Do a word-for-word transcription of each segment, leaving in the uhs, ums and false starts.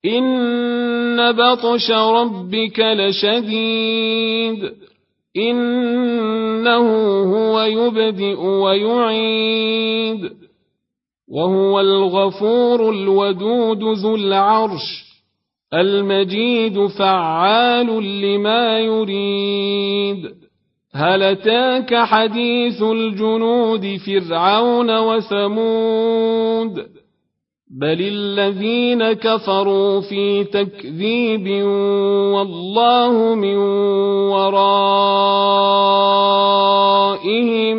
إن بطش ربك لشديد إنه هو يبدئ ويعيد وهو الغفور الودود ذو العرش المجيد فعال لما يريد هل أتاك حديث الجنود فرعون وثمود بل الذين كفروا في تكذيب والله من ورائهم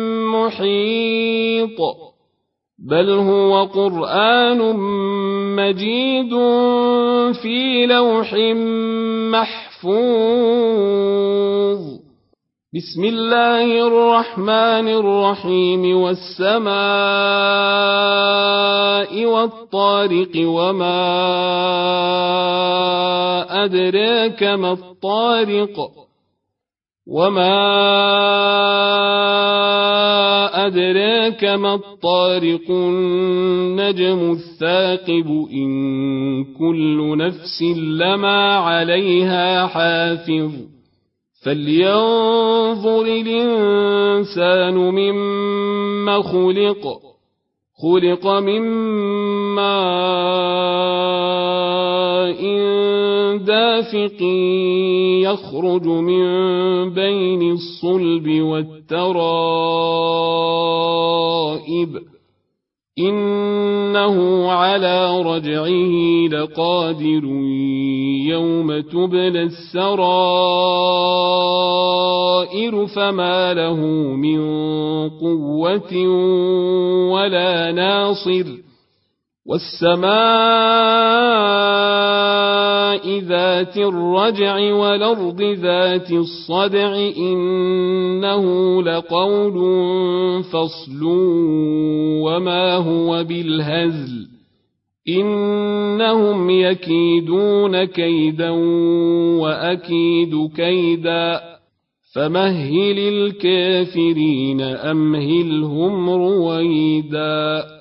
محيط بل هو قرآن مجيد في لوح محفوظ بسم الله الرحمن الرحيم والسماء والطارق وما أدراك ما الطارق وما أدراك ما الطارق النجم الثاقب إن كل نفس لما عليها حافظ فلينظر الإنسان مما خلق خلق من ماء دافق يخرج من بين الصلب والترائب إنه على رجعه لقادر يوم تبلى السرائر فما له من قوة ولا ناصر والسماء ذات الرجع والأرض ذات الصدع إنه لقول فصل وما هو بالهزل إنهم يكيدون كيدا وأكيد كيدا فمهل الكافرين أمهلهم رويدا